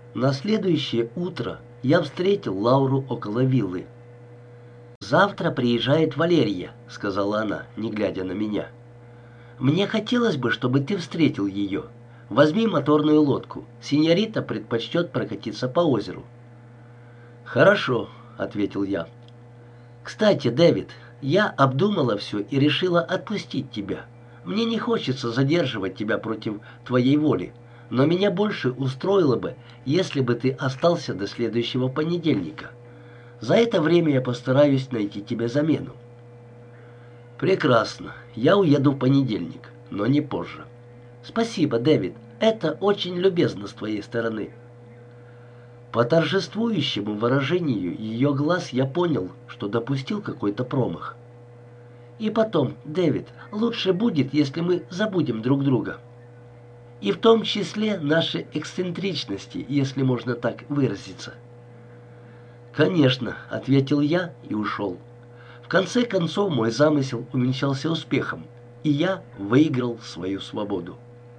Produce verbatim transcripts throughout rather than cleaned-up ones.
На следующее утро я встретил Лауру около виллы. «Завтра приезжает Валерия», — сказала она, не глядя на меня. «Мне хотелось бы, чтобы ты встретил ее. Возьми моторную лодку. Синьорита предпочтет прокатиться по озеру». «Хорошо», — ответил я. «Кстати, Дэвид, я обдумала все и решила отпустить тебя. Мне не хочется задерживать тебя против твоей воли, но меня больше устроило бы, если бы ты остался до следующего понедельника. За это время я постараюсь найти тебе замену». «Прекрасно. Я уеду в понедельник, но не позже». «Спасибо, Дэвид. Это очень любезно с твоей стороны». По торжествующему выражению ее глаз я понял, что допустил какой-то промах. «И потом, Дэвид, лучше будет, если мы забудем друг друга. И в том числе наши эксцентричности, если можно так выразиться». «Конечно», — ответил я и ушел. В конце концов мой замысел увенчался успехом, и я выиграл свою свободу.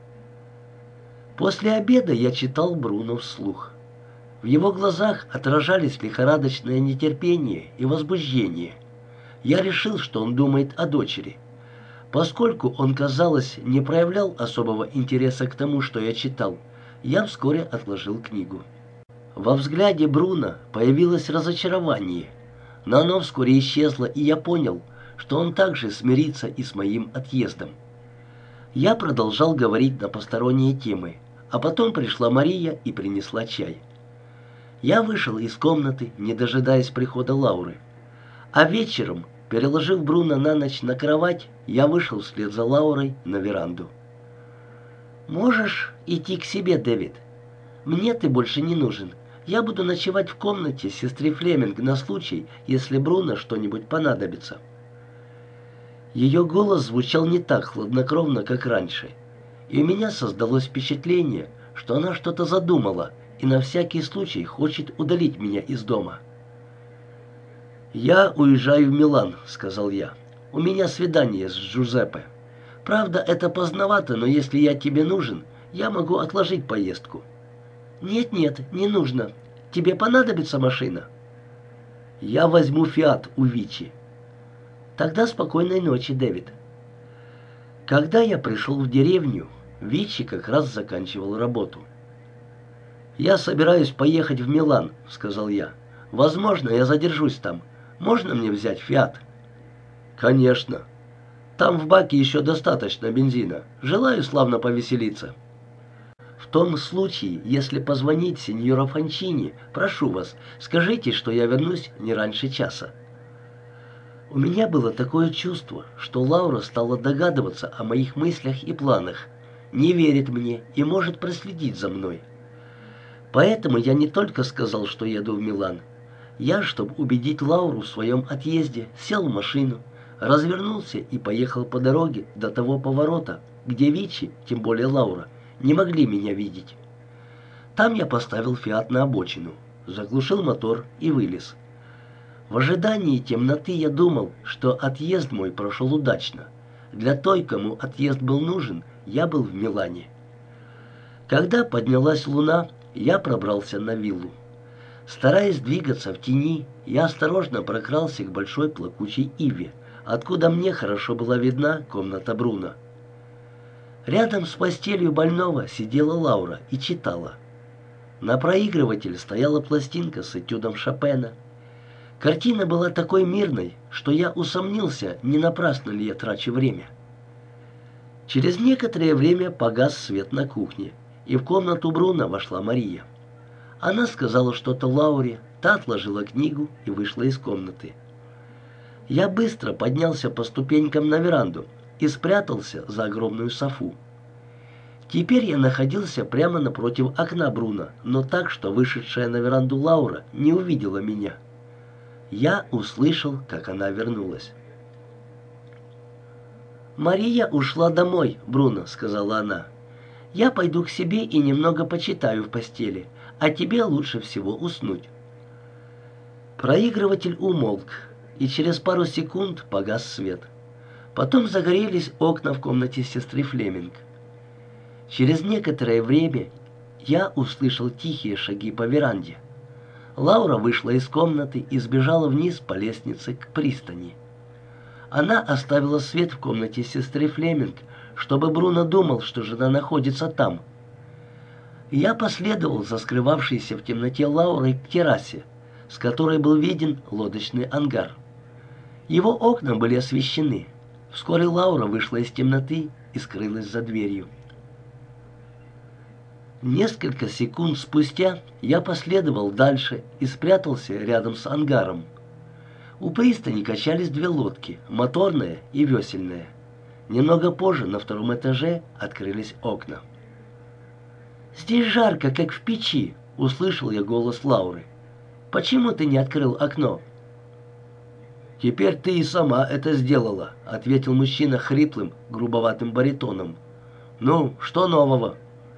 После обеда я читал Бруно вслух. В его глазах отражались лихорадочное нетерпение и возбуждение. Я решил, что он думает о дочери. Поскольку он, казалось, не проявлял особого интереса к тому, что я читал, я вскоре отложил книгу. Во взгляде Бруно появилось разочарование, но оно вскоре исчезло, и я понял, что он также смирится и с моим отъездом. Я продолжал говорить на посторонние темы, а потом пришла Мария и принесла чай. Я вышел из комнаты, не дожидаясь прихода Лауры. А вечером, переложив Бруно на ночь на кровать, я вышел вслед за Лаурой на веранду. «Можешь идти к себе, Дэвид. Мне ты больше не нужен. Я буду ночевать в комнате сестры Флеминг на случай, если Бруно что-нибудь понадобится». Ее голос звучал не так хладнокровно, как раньше, и у меня создалось впечатление, что она что-то задумала и на всякий случай хочет удалить меня из дома. «Я уезжаю в Милан», — сказал я. «У меня свидание с Джузеппе. Правда, это поздновато, но если я тебе нужен, я могу отложить поездку». «Нет-нет, не нужно. Тебе понадобится машина?» «Я возьму «Фиат» у Вичи». «Тогда спокойной ночи, Дэвид». Когда я пришел в деревню, Вичи как раз заканчивал работу. «Я собираюсь поехать в Милан», — сказал я. «Возможно, я задержусь там. Можно мне взять «Фиат»?» «Конечно. Там в баке еще достаточно бензина. Желаю славно повеселиться». «В том случае, если позвонить сеньору Фончини, прошу вас, скажите, что я вернусь не раньше часа». У меня было такое чувство, что Лаура стала догадываться о моих мыслях и планах, не верит мне и может проследить за мной. Поэтому я не только сказал, что еду в Милан. Я, чтобы убедить Лауру в своем отъезде, сел в машину, развернулся и поехал по дороге до того поворота, где Вичи, тем более Лаура, не могли меня видеть. Там я поставил «Фиат» на обочину, заглушил мотор и вылез. В ожидании темноты я думал, что отъезд мой прошел удачно. Для той, кому отъезд был нужен, я был в Милане. Когда поднялась луна, я пробрался на виллу. Стараясь двигаться в тени, я осторожно прокрался к большой плакучей иве, откуда мне хорошо была видна комната Бруно. Рядом с постелью больного сидела Лаура и читала. На проигрывателе стояла пластинка с этюдом Шопена. Картина была такой мирной, что я усомнился, не напрасно ли я трачу время. Через некоторое время погас свет на кухне, и в комнату Бруно вошла Мария. Она сказала что-то Лауре, та отложила книгу и вышла из комнаты. Я быстро поднялся по ступенькам на веранду и спрятался за огромную софу. Теперь я находился прямо напротив окна Бруно, но так, что вышедшая на веранду Лаура не увидела меня. Я услышал, как она вернулась. «Мария ушла домой, Бруно», — сказала она. «Я пойду к себе и немного почитаю в постели, а тебе лучше всего уснуть». Проигрыватель умолк, и через пару секунд погас свет. Потом загорелись окна в комнате сестры Флеминг. Через некоторое время Я услышал тихие шаги по веранде. Лаура вышла из комнаты и сбежала вниз по лестнице к пристани. Она оставила свет в комнате сестры Флеминг, чтобы Бруно думал, что жена находится там. Я последовал за скрывавшейся в темноте Лаурой к террасе, с которой был виден лодочный ангар. Его окна были освещены. Вскоре Лаура вышла из темноты и скрылась за дверью. Несколько секунд спустя я последовал дальше и спрятался рядом с ангаром. У пристани качались две лодки, моторная и весельная. Немного позже на втором этаже открылись окна. «Здесь жарко, как в печи», — услышал я голос Лауры. «Почему ты не открыл окно?» «Теперь ты и сама это сделала», — ответил мужчина хриплым, грубоватым баритоном. «Ну, что нового?»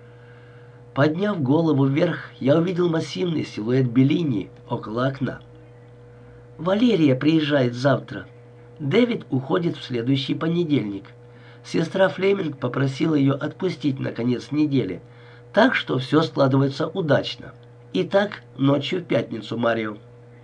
Подняв голову вверх, я увидел массивный силуэт Беллини около окна. «Валерия приезжает завтра. Дэвид уходит в следующий понедельник. Сестра Флеминг попросила ее отпустить на конец недели, так что все складывается удачно. Итак, ночью в пятницу, Марио».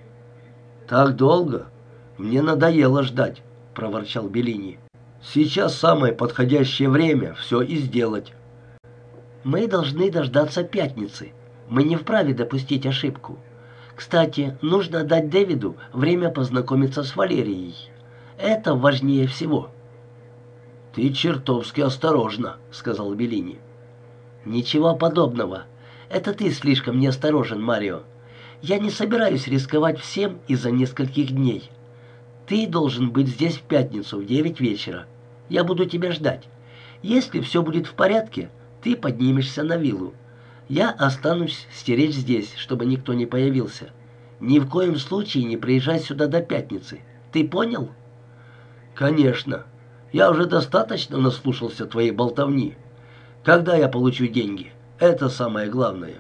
«Так долго? Мне надоело ждать», — проворчал Беллини. «Сейчас самое подходящее время все и сделать». «Мы должны дождаться пятницы. Мы не вправе допустить ошибку. Кстати, нужно дать Дэвиду время познакомиться с Валерией. Это важнее всего». «Ты чертовски осторожна», — сказал Беллини. «Ничего подобного. Это ты слишком неосторожен, Марио. Я не собираюсь рисковать всем из-за нескольких дней. Ты должен быть здесь в пятницу в девять вечера. Я буду тебя ждать. Если все будет в порядке, ты поднимешься на виллу. Я останусь стеречь здесь, чтобы никто не появился. Ни в коем случае не приезжай сюда до пятницы. Ты понял?» «Конечно. Я уже достаточно наслушался твоей болтовни. Когда я получу деньги? Это самое главное».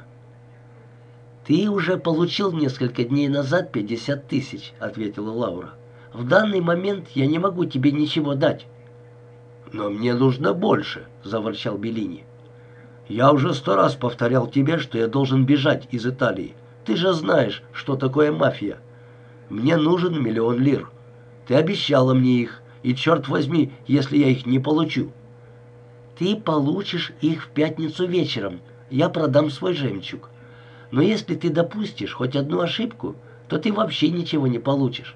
«Ты уже получил несколько дней назад пятьдесят тысяч», — ответила Лаура. «В данный момент я не могу тебе ничего дать». «Но мне нужно больше», — заворчал Беллини. «Я уже сто раз повторял тебе, что я должен бежать из Италии. Ты же знаешь, что такое мафия. Мне нужен миллион лир. Ты обещала мне их, и черт возьми, если я их не получу». «Ты получишь их в пятницу вечером. Я продам свой жемчуг. Но если ты допустишь хоть одну ошибку, то ты вообще ничего не получишь».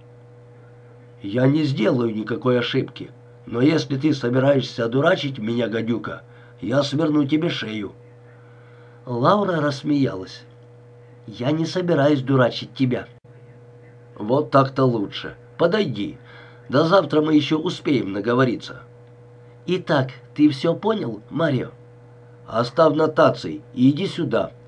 «Я не сделаю никакой ошибки. Но если ты собираешься одурачить меня, гадюка, я сверну тебе шею». Лаура рассмеялась. «Я не собираюсь дурачить тебя». «Вот так-то лучше. Подойди. До завтра мы еще успеем наговориться». «Итак, ты все понял, Марио?» Оставь нотации и иди сюда.